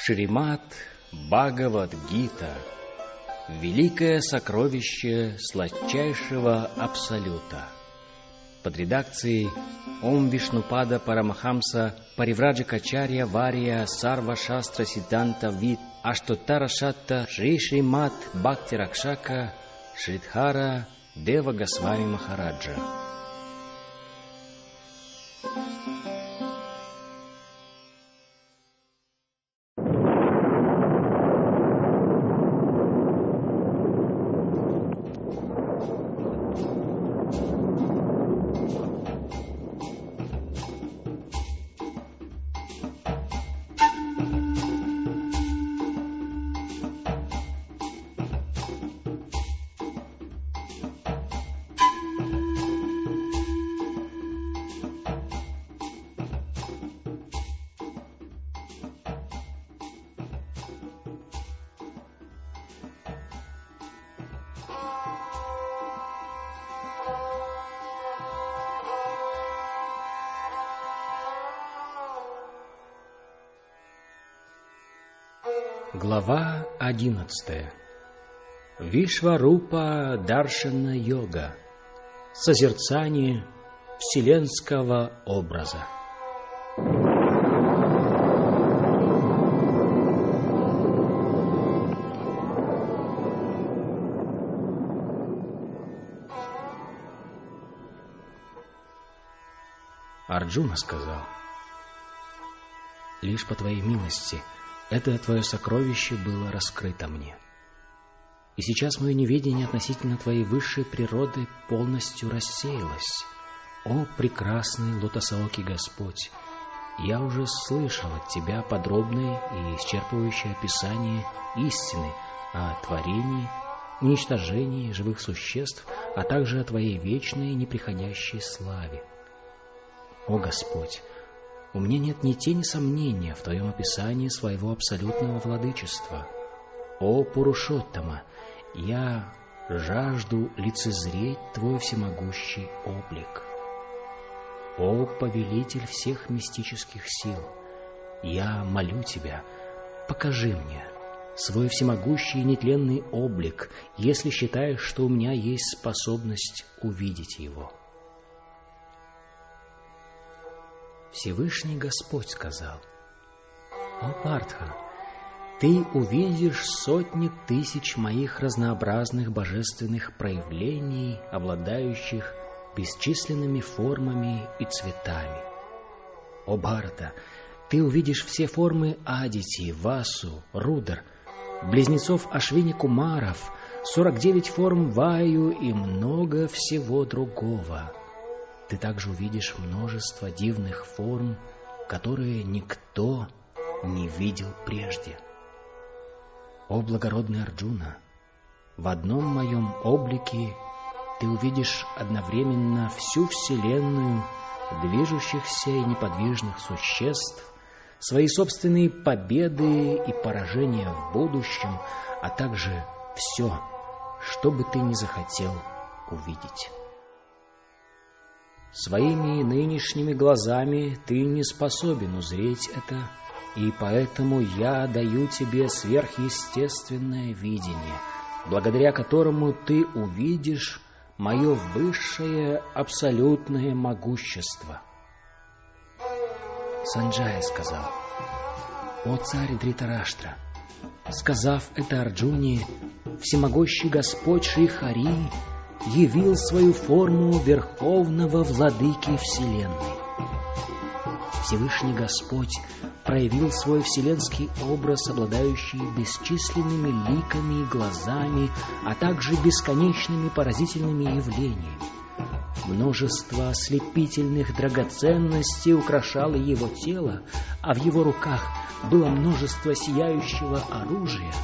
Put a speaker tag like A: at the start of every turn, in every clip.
A: Шримад Бхагавад-гита — великое сокровище сладчайшего Абсолюта. Под редакцией Ом Вишнупада Парамахамса Паривраджакачарья Вария Сарва Шастра Сиддханта Вид Аштотара Шатта Шри Шримад Бхакти Ракшака Шридхара Дева Госвами Махараджа. Глава 11. Вишварупа Даршана Йога. Созерцание вселенского образа. Арджуна сказал: «Лишь по твоей милости это твое сокровище было раскрыто мне. И сейчас мое неведение относительно твоей высшей природы полностью рассеялось. О, прекрасный лотосоокий Господь! Я уже слышал от тебя подробное и исчерпывающее описание истины о творении, уничтожении живых существ, а также о твоей вечной и неприходящей славе. О, Господь! У меня нет ни тени сомнения в твоем описании своего абсолютного владычества. О, Пурушоттама, я жажду лицезреть твой всемогущий облик. О, повелитель всех мистических сил, я молю тебя, покажи мне свой всемогущий и нетленный облик, если считаешь, что у меня есть способность увидеть его». Всевышний Господь сказал: «О, Партха, ты увидишь сотни тысяч моих разнообразных божественных проявлений, обладающих бесчисленными формами и цветами. О, Бхарата, ты увидишь все формы Адити, Васу, Рудр, близнецов Ашвини-Кумаров, 49 форм Ваю и много всего другого. Ты также увидишь множество дивных форм, которые никто не видел прежде. О, благородный Арджуна, в одном моем облике ты увидишь одновременно всю Вселенную, движущихся и неподвижных существ, свои собственные победы и поражения в будущем, а также все, что бы ты ни захотел увидеть. Своими нынешними глазами ты не способен узреть это, и поэтому я даю тебе сверхъестественное видение, благодаря которому ты увидишь мое высшее абсолютное могущество». Санджая сказал: «О царь Дритараштра, сказав это Арджуне, всемогущий Господь Шри Хари явил свою форму Верховного Владыки Вселенной. Всевышний Господь проявил свой вселенский образ, обладающий бесчисленными ликами и глазами, а также бесконечными поразительными явлениями. Множество ослепительных драгоценностей украшало его тело, а в его руках было множество сияющего оружия.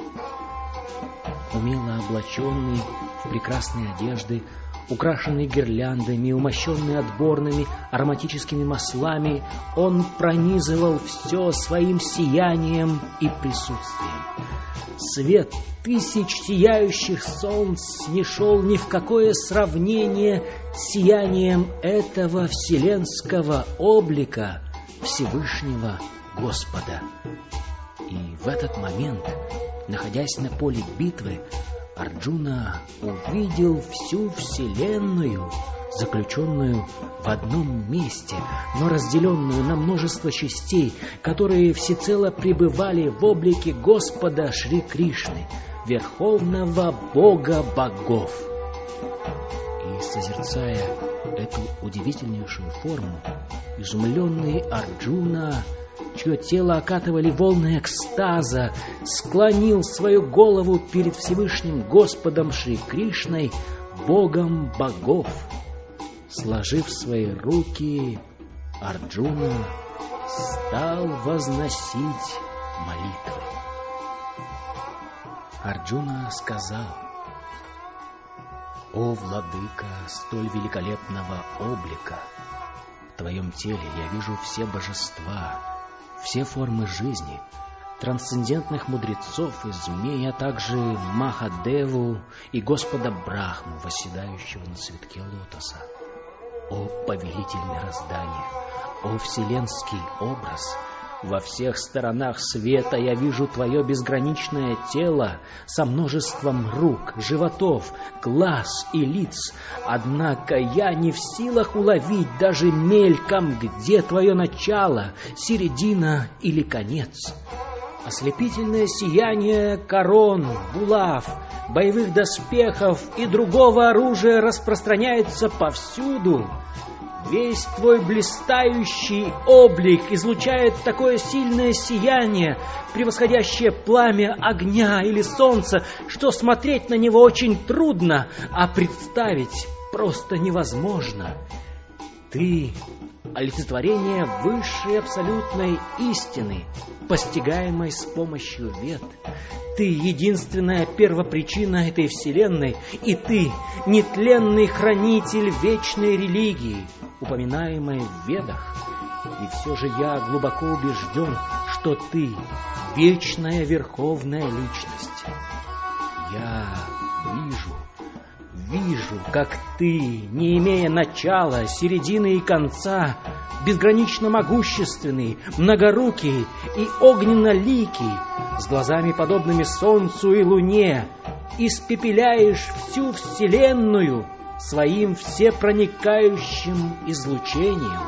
A: Умело облаченный в прекрасные одежды, украшенный гирляндами, умощенный отборными ароматическими маслами, он пронизывал все своим сиянием и присутствием. Свет тысяч сияющих солнц не шел ни в какое сравнение с сиянием этого вселенского облика Всевышнего Господа. И в этот момент, находясь на поле битвы, Арджуна увидел всю Вселенную, заключенную в одном месте, но разделенную на множество частей, которые всецело пребывали в облике Господа Шри Кришны, Верховного Бога богов. И, созерцая эту удивительнейшую форму, изумленный Арджуна, чье тело окатывали волны экстаза, склонил свою голову перед Всевышним Господом Шри Кришной, Богом богов. Сложив свои руки, Арджуна стал возносить молитвы. Арджуна сказал: «О, владыка столь великолепного облика! В твоем теле я вижу все божества, все формы жизни, трансцендентных мудрецов и змей, а также Махадеву и Господа Брахму, восседающего на цветке лотоса. О, повелитель мироздания! О, вселенский образ! Во всех сторонах света я вижу твое безграничное тело со множеством рук, животов, глаз и лиц. Однако я не в силах уловить даже мельком, где твое начало, середина или конец. Ослепительное сияние корон, булав, боевых доспехов и другого оружия распространяется повсюду. Весь твой блистающий облик излучает такое сильное сияние, превосходящее пламя огня или солнца, что смотреть на него очень трудно, а представить просто невозможно. Ты — олицетворение высшей абсолютной истины, постигаемой с помощью вед. Ты — единственная первопричина этой вселенной, и ты — нетленный хранитель вечной религии, упоминаемой в Ведах. И все же я глубоко убежден, что ты — вечная верховная личность. Я вижу, как ты, не имея начала, середины и конца, безгранично могущественный, многорукий и огненно-ликий, с глазами, подобными солнцу и луне, испепеляешь всю вселенную своим всепроникающим излучением.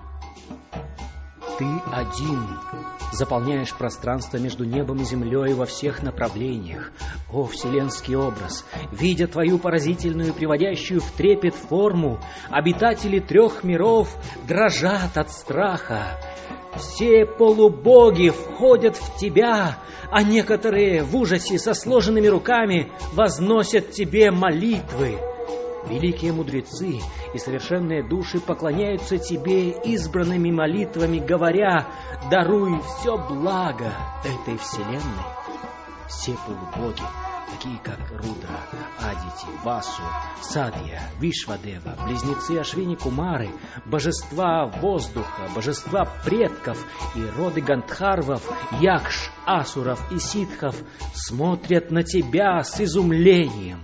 A: Ты один заполняешь пространство между небом и землей во всех направлениях. О, вселенский образ! Видя твою поразительную, приводящую в трепет форму, обитатели 3 миров дрожат от страха. Все полубоги входят в тебя, а некоторые в ужасе со сложенными руками возносят тебе молитвы. Великие мудрецы и совершенные души поклоняются тебе избранными молитвами, говоря: «Даруй все благо этой вселенной». Все полубоги, такие как Рудра, Адити, Васу, Садья, Вишвадева, близнецы Ашвини Кумары, божества воздуха, божества предков и роды Гандхарвов, Якш, Асуров и Ситхов смотрят на тебя с изумлением.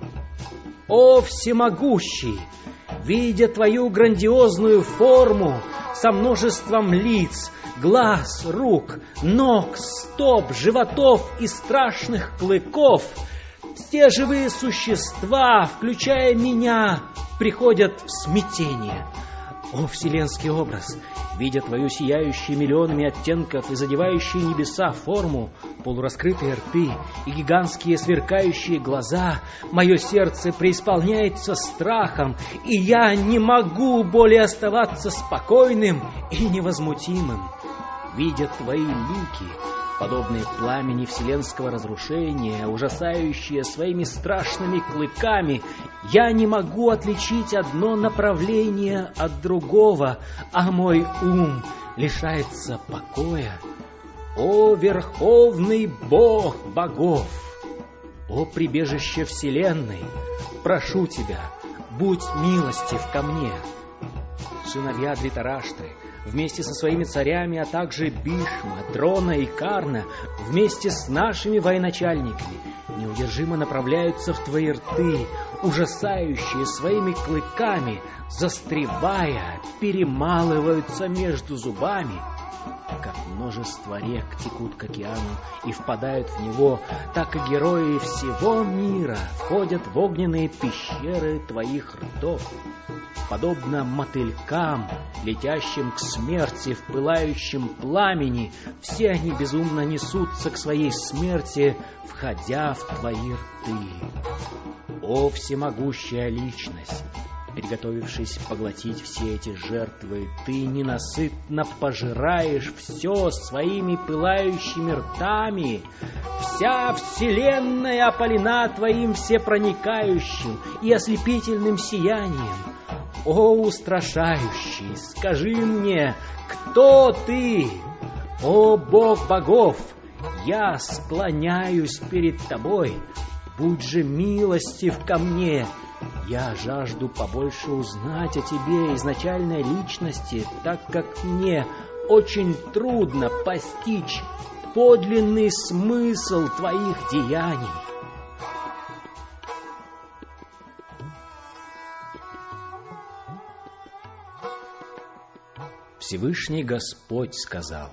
A: О, всемогущий! Видя твою грандиозную форму со множеством лиц, глаз, рук, ног, стоп, животов и страшных клыков, все живые существа, включая меня, приходят в смятение. О, вселенский образ! Видя твою сияющую миллионами оттенков и задевающую небеса форму, полураскрытые рты и гигантские сверкающие глаза, мое сердце преисполняется страхом, и я не могу более оставаться спокойным и невозмутимым. Видя твои лики, подобные пламени вселенского разрушения, ужасающие своими страшными клыками, я не могу отличить одно направление от другого, а мой ум лишается покоя. О, Верховный Бог богов! О, прибежище вселенной! Прошу тебя, будь милостив ко мне. Сыновья Дритараштры вместе со своими царями, а также Бишма, Дрона и Карна, вместе с нашими военачальниками, неудержимо направляются в твои рты, ужасающие своими клыками, застревая, перемалываются между зубами. как множество рек текут к океану и впадают в него, так и герои всего мира входят в огненные пещеры твоих ртов. Подобно мотылькам, летящим к смерти в пылающем пламени, все они безумно несутся к своей смерти, входя в твои рты. О, всемогущая личность! Приготовившись поглотить все эти жертвы, ты ненасытно пожираешь все своими пылающими ртами. Вся вселенная опалена твоим всепроникающим и ослепительным сиянием. О, устрашающий, скажи мне, кто ты? О, Бог богов, я склоняюсь перед тобой, будь же милостив ко мне. Я жажду побольше узнать о тебе, изначальной личности, так как мне очень трудно постичь подлинный смысл твоих деяний. Всевышний Господь сказал: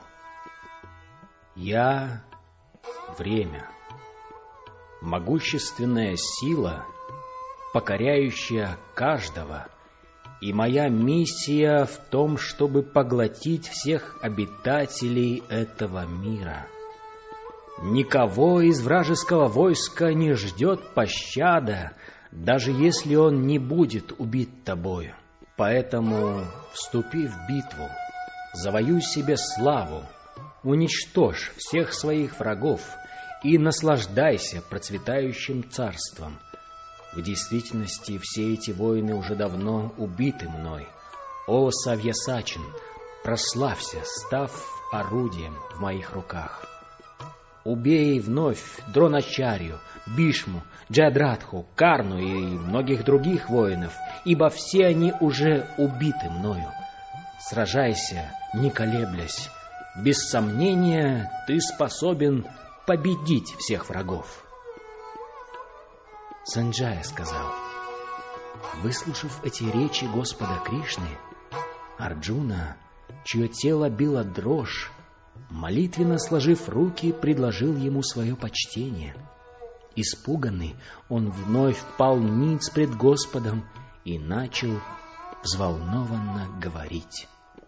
A: «Я — время, могущественная сила, покоряющая каждого, и моя миссия в том, чтобы поглотить всех обитателей этого мира. Никого из вражеского войска не ждет пощада, даже если он не будет убит тобою. Поэтому вступи в битву, завоюй себе славу, уничтожь всех своих врагов и наслаждайся процветающим царством. В действительности все эти воины уже давно убиты мной. О, Савьясачин, прославься, став орудием в моих руках. Убей вновь Дроначарью, Бишму, Джайадратху, Карну и многих других воинов, ибо все они уже убиты мною. Сражайся, не колеблясь. Без сомнения, ты способен победить всех врагов». Санджая сказал: выслушав эти речи Господа Кришны, Арджуна, чье тело била дрожь, молитвенно сложив руки, предложил ему свое почтение. Испуганный, он вновь впал ниц пред Господом и начал взволнованно говорить.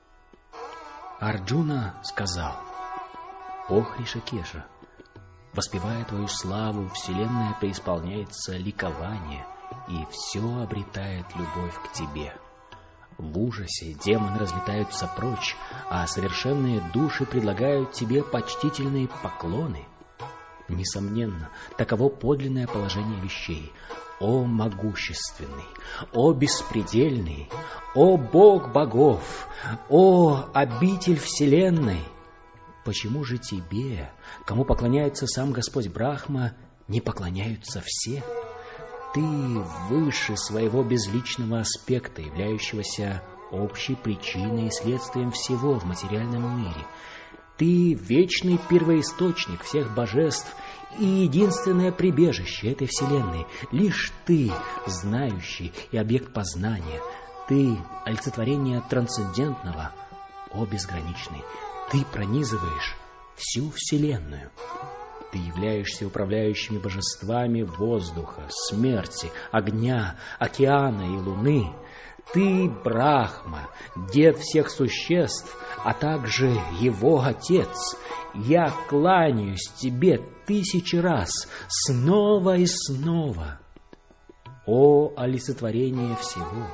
A: Арджуна сказал: «О Хришакеша, воспевая твою славу, вселенная преисполняется ликование, и все обретает любовь к тебе. В ужасе демоны разлетаются прочь, а совершенные души предлагают тебе почтительные поклоны. Несомненно, таково подлинное положение вещей. О могущественный, о беспредельный, о Бог богов, о обитель вселенной! Почему же тебе, кому поклоняется сам Господь Брахма, не поклоняются все? Ты выше своего безличного аспекта, являющегося общей причиной и следствием всего в материальном мире. Ты вечный первоисточник всех божеств и единственное прибежище этой вселенной. Лишь ты, знающий и объект познания. Ты — олицетворение трансцендентного. О безграничный! Ты пронизываешь всю вселенную. Ты являешься управляющими божествами воздуха, смерти, огня, океана и луны. Ты Брахма, дед всех существ, а также его отец. Я кланяюсь тебе 1000 раз, снова и снова. О олицетворение всего!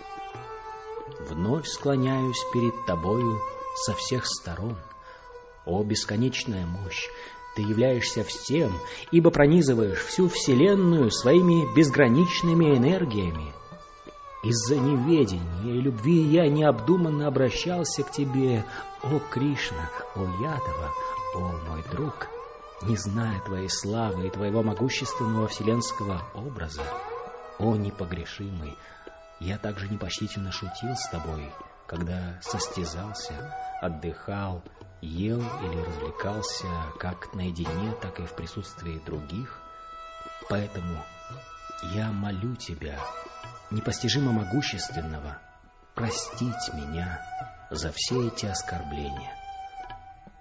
A: Вновь склоняюсь перед тобою со всех сторон. О бесконечная мощь! Ты являешься всем, ибо пронизываешь всю вселенную своими безграничными энергиями. Из-за неведения и любви я необдуманно обращался к тебе, о Кришна, о Ядава, о мой друг, не зная твоей славы и твоего могущественного вселенского образа. О непогрешимый, я также непочтительно шутил с тобой, когда состязался, отдыхал, ел или развлекался как наедине, так и в присутствии других. Поэтому я молю тебя, непостижимо могущественного, простить меня за все эти оскорбления.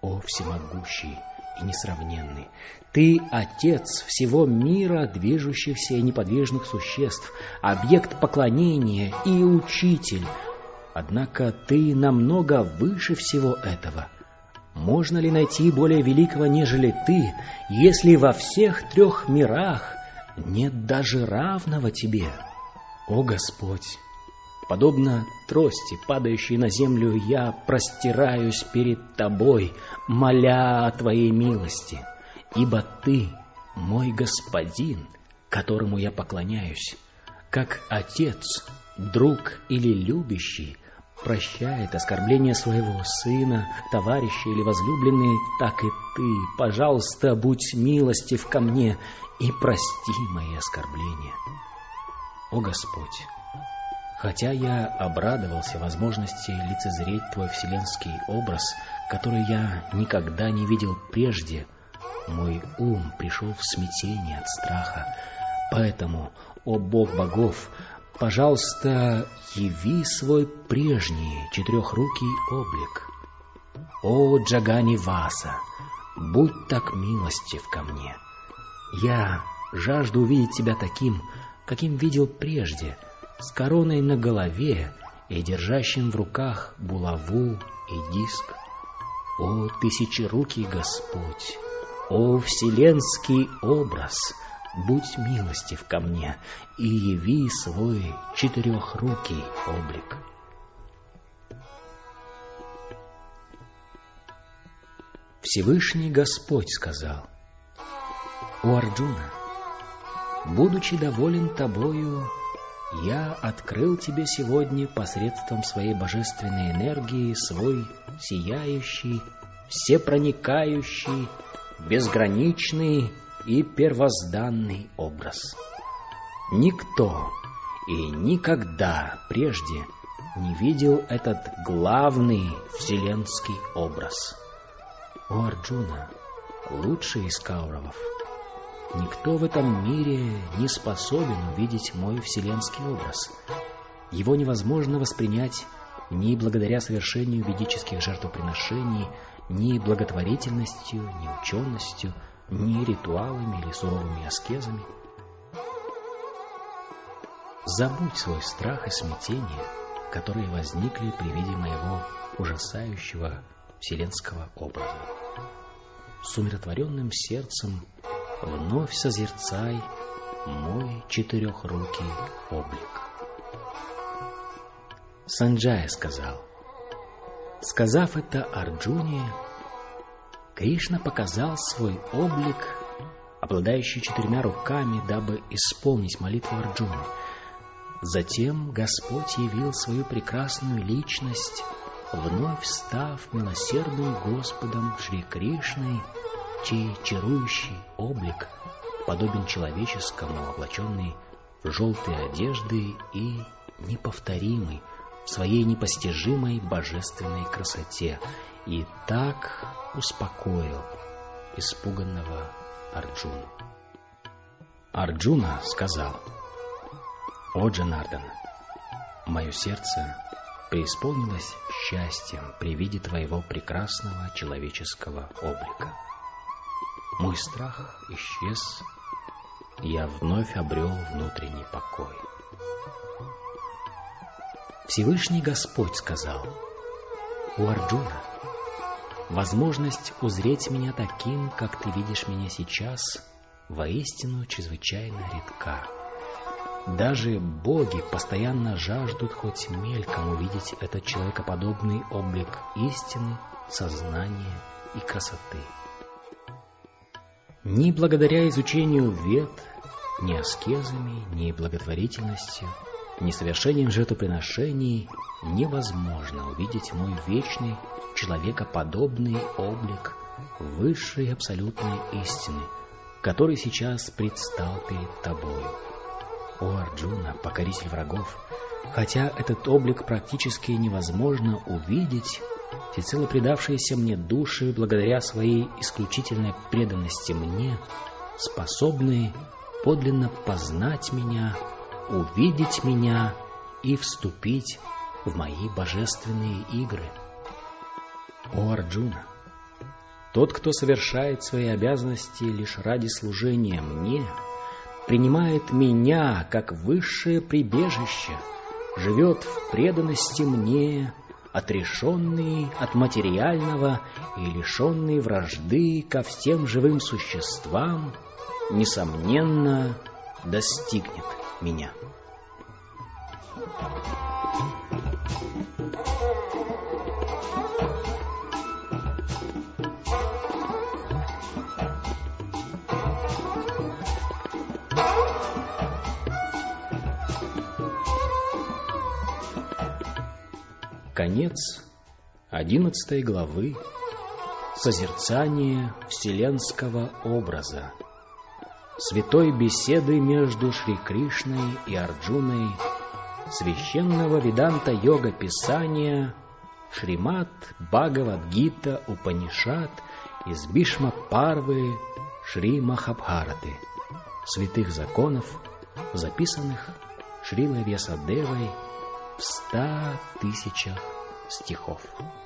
A: О всемогущий и несравненный! Ты — Отец всего мира движущихся и неподвижных существ, объект поклонения и Учитель. Однако Ты намного выше всего этого. Можно ли найти более великого, нежели Ты, если во всех 3 мирах нет даже равного Тебе? О Господь! Подобно трости, падающей на землю, я простираюсь перед Тобой, моля о Твоей милости, ибо Ты — мой Господин, которому я поклоняюсь. Как отец, друг или любящий прощает оскорбление своего сына, товарища или возлюбленной, так и Ты, пожалуйста, будь милостив ко мне и прости мои оскорбления. О Господь! Хотя я обрадовался возможности лицезреть Твой вселенский образ, который я никогда не видел прежде, мой ум пришел в смятение от страха. Поэтому, о Бог богов, пожалуйста, яви свой прежний 4-рукий облик. О Джагани Васа, будь так милостив ко мне. Я жажду увидеть Тебя таким, каким видел прежде, с короной на голове и держащим в руках булаву и диск. О тысячерукий Господь, о вселенский образ, будь милостив ко мне и яви свой 4-рукий облик. Всевышний Господь сказал: «О Арджуна, будучи доволен тобою, я открыл тебе сегодня посредством своей божественной энергии свой сияющий, всепроникающий, безграничный и первозданный образ. Никто и никогда прежде не видел этот главный вселенский образ. О Арджуна, лучший из кауравов, никто в этом мире не способен увидеть мой вселенский образ. Его невозможно воспринять ни благодаря совершению ведических жертвоприношений, ни благотворительностью, ни ученостью, ни ритуалами или суровыми аскезами. Забудь свой страх и смятение, которые возникли при виде моего ужасающего вселенского образа. С умиротворенным сердцем вновь созерцай мой 4-рукий облик». Санджая сказал: сказав это Арджуне, Кришна показал свой облик, обладающий 4 руками, дабы исполнить молитву Арджуны. Затем Господь явил свою прекрасную личность, вновь став милосердным Господом Шри Кришной, чей чарующий облик подобен человеческому, облаченный в желтые одежды и неповторимый в своей непостижимой божественной красоте, и так успокоил испуганного Арджуну. Арджуна сказал: «О Джанардан, мое сердце преисполнилось счастьем при виде твоего прекрасного человеческого облика. Мой страх исчез, и я вновь обрел внутренний покой». Всевышний Господь сказал: «У Арджуна, возможность узреть меня таким, как ты видишь меня сейчас, воистину чрезвычайно редка. Даже боги постоянно жаждут хоть мельком увидеть этот человекоподобный облик истины, сознания и красоты. Ни благодаря изучению Вед, ни аскезами, ни благотворительностью, ни совершением жертвоприношений невозможно увидеть мой вечный, человекоподобный облик высшей абсолютной истины, который сейчас предстал перед тобою. О Арджуна, покоритель врагов, хотя этот облик практически невозможно увидеть, всецело предавшиеся мне души, благодаря своей исключительной преданности мне, способны подлинно познать меня, увидеть меня и вступить в мои божественные игры. О Арджуна, Тот, кто совершает свои обязанности лишь ради служения мне, принимает меня как высшее прибежище, живет в преданности мне, отрешенный от материального и лишенный вражды ко всем живым существам, несомненно, достигнет меня. Конец 11 главы «Созерцание вселенского образа», святой беседы между Шри Кришной и Арджуной, священного веданта-йога писания Шримад Бхагавад-гита Упанишад из Бишма-парвы Шри Махабхараты, святых законов, записанных Шрилой Вьясадевой в 100 000 стихов.